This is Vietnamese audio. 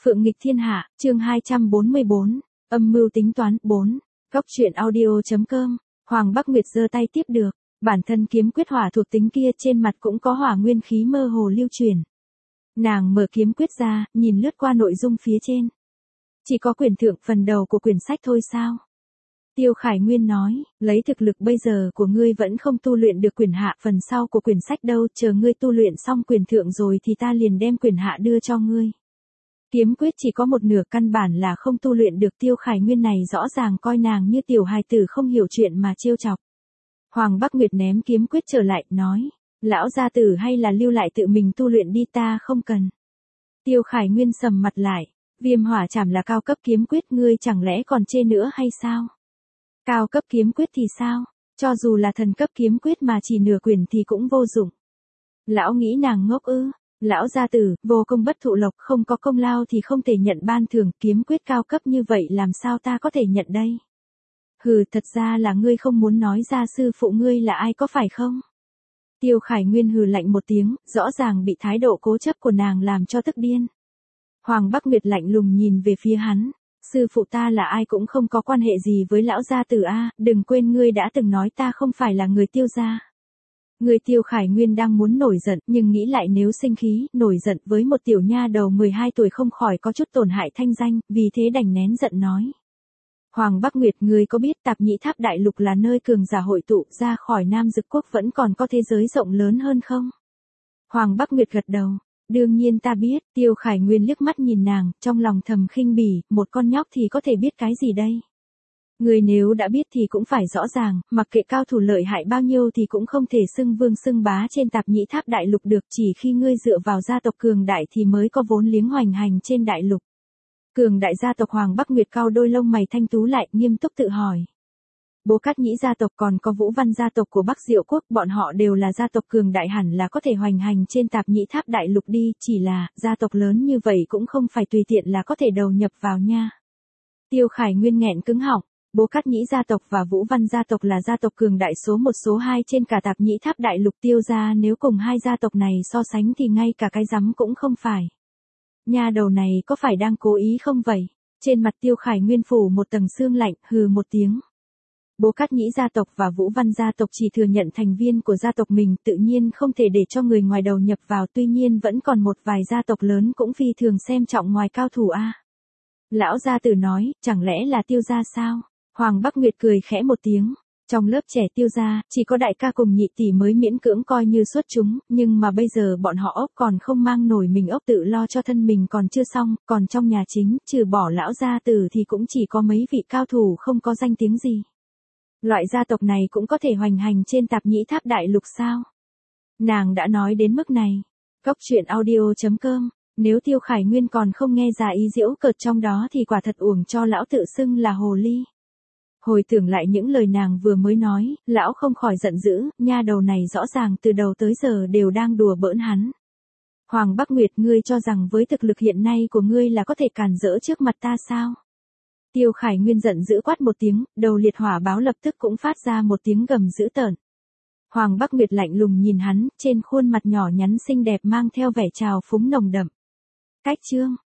Phượng nghịch thiên hạ, chương 244, âm mưu tính toán, 4. Góc truyện audio.com, Hoàng Bắc Nguyệt giơ tay tiếp được, bản thân kiếm quyết hỏa thuộc tính kia trên mặt cũng có hỏa nguyên khí mơ hồ lưu truyền. Nàng mở kiếm quyết ra, nhìn lướt qua nội dung phía trên. Chỉ có quyển thượng phần đầu của quyển sách thôi sao? Tiêu Khải Nguyên nói, lấy thực lực bây giờ của ngươi vẫn không tu luyện được quyển hạ phần sau của quyển sách đâu, chờ ngươi tu luyện xong quyển thượng rồi thì ta liền đem quyển hạ đưa cho ngươi. Kiếm quyết chỉ có một nửa, căn bản là không tu luyện được. Tiêu Khải Nguyên này rõ ràng coi nàng như tiểu hài tử không hiểu chuyện mà trêu chọc. Hoàng Bắc Nguyệt ném kiếm quyết trở lại, nói, lão gia tử hay là lưu lại tự mình tu luyện đi, ta không cần. Tiêu Khải Nguyên sầm mặt lại, Viêm hỏa trảm là cao cấp kiếm quyết, ngươi chẳng lẽ còn chê nữa hay sao? Cao cấp kiếm quyết thì sao? Cho dù là thần cấp kiếm quyết mà chỉ nửa quyển thì cũng vô dụng. Lão nghĩ nàng ngốc ư? Lão gia tử, vô công bất thụ lộc, không có công lao thì không thể nhận ban thưởng, kiếm quyết cao cấp như vậy làm sao ta có thể nhận đây? Hừ, thật ra là ngươi không muốn nói ra sư phụ ngươi là ai có phải không? Tiêu Khải Nguyên hừ lạnh một tiếng, rõ ràng bị thái độ cố chấp của nàng làm cho tức điên. Hoàng Bắc Nguyệt lạnh lùng nhìn về phía hắn, sư phụ ta là ai cũng không có quan hệ gì với lão gia tử a, đừng quên ngươi đã từng nói ta không phải là người Tiêu gia. Người Tiêu Khải Nguyên đang muốn nổi giận, nhưng nghĩ lại nếu sinh khí, nổi giận với một tiểu nha đầu 12 tuổi không khỏi có chút tổn hại thanh danh, vì thế đành nén giận nói. Hoàng Bắc Nguyệt, ngươi có biết Tạp Nhĩ Tháp Đại Lục là nơi cường giả hội tụ, ra khỏi Nam Dực Quốc vẫn còn có thế giới rộng lớn hơn không? Hoàng Bắc Nguyệt gật đầu. Đương nhiên ta biết. Tiêu Khải Nguyên liếc mắt nhìn nàng, trong lòng thầm khinh bỉ, một con nhóc thì có thể biết cái gì đây? Người nếu đã biết thì cũng phải rõ ràng, mặc kệ cao thủ lợi hại bao nhiêu thì cũng không thể xưng vương xưng bá trên Tạp Nhĩ Tháp Đại Lục được, chỉ khi ngươi dựa vào gia tộc cường đại thì mới có vốn liếng hoành hành trên đại lục. Cường đại gia tộc. Hoàng Bắc Nguyệt cau đôi lông mày thanh tú lại, nghiêm túc tự hỏi. Bố Cát Nhĩ gia tộc còn có Vũ Văn gia tộc của Bắc Diệu Quốc, bọn họ đều là gia tộc cường đại, hẳn là có thể hoành hành trên Tạp Nhĩ Tháp Đại Lục đi, chỉ là, gia tộc lớn như vậy cũng không phải tùy tiện là có thể đầu nhập vào nha. Tiêu Khải Nguyên nghẹn cứng họng, Bố Cát Nhĩ gia tộc và Vũ Văn gia tộc là gia tộc cường đại số 1 số 2 trên cả Tạp Nhĩ Tháp Đại Lục, Tiêu gia nếu cùng hai gia tộc này so sánh thì ngay cả cái rắm cũng không phải. Nha đầu này có phải đang cố ý không vậy? Trên mặt Tiêu Khải Nguyên phủ một tầng sương lạnh, hừ một tiếng. Bố Cát Nhĩ gia tộc và Vũ Văn gia tộc chỉ thừa nhận thành viên của gia tộc mình, tự nhiên không thể để cho người ngoài đầu nhập vào, tuy nhiên vẫn còn một vài gia tộc lớn cũng phi thường xem trọng ngoài cao thủ a. Lão gia tử nói, chẳng lẽ là Tiêu gia sao? Hoàng Bắc Nguyệt cười khẽ một tiếng. Trong lớp trẻ Tiêu gia, chỉ có đại ca cùng nhị tỷ mới miễn cưỡng coi như xuất chúng, nhưng mà bây giờ bọn họ ốc còn không mang nổi mình ốc, tự lo cho thân mình còn chưa xong, còn trong nhà chính, trừ bỏ lão gia tử thì cũng chỉ có mấy vị cao thủ không có danh tiếng gì. Loại gia tộc này cũng có thể hoành hành trên Tạp Nhĩ Tháp Đại Lục sao? Nàng đã nói đến mức này. Góc truyện audio.com, nếu Tiêu Khải Nguyên còn không nghe ra ý giễu cợt trong đó thì quả thật uổng cho lão tự xưng là hồ ly. Hồi tưởng lại những lời nàng vừa mới nói, lão không khỏi giận dữ, nha đầu này rõ ràng từ đầu tới giờ đều đang đùa bỡn hắn. Hoàng Bắc Nguyệt, ngươi cho rằng với thực lực hiện nay của ngươi là có thể cản rỡ trước mặt ta sao? Tiêu Khải Nguyên giận dữ quát một tiếng, đầu liệt hỏa báo lập tức cũng phát ra một tiếng gầm dữ tợn. Hoàng Bắc Nguyệt lạnh lùng nhìn hắn, trên khuôn mặt nhỏ nhắn xinh đẹp mang theo vẻ trào phúng nồng đậm. Cách chương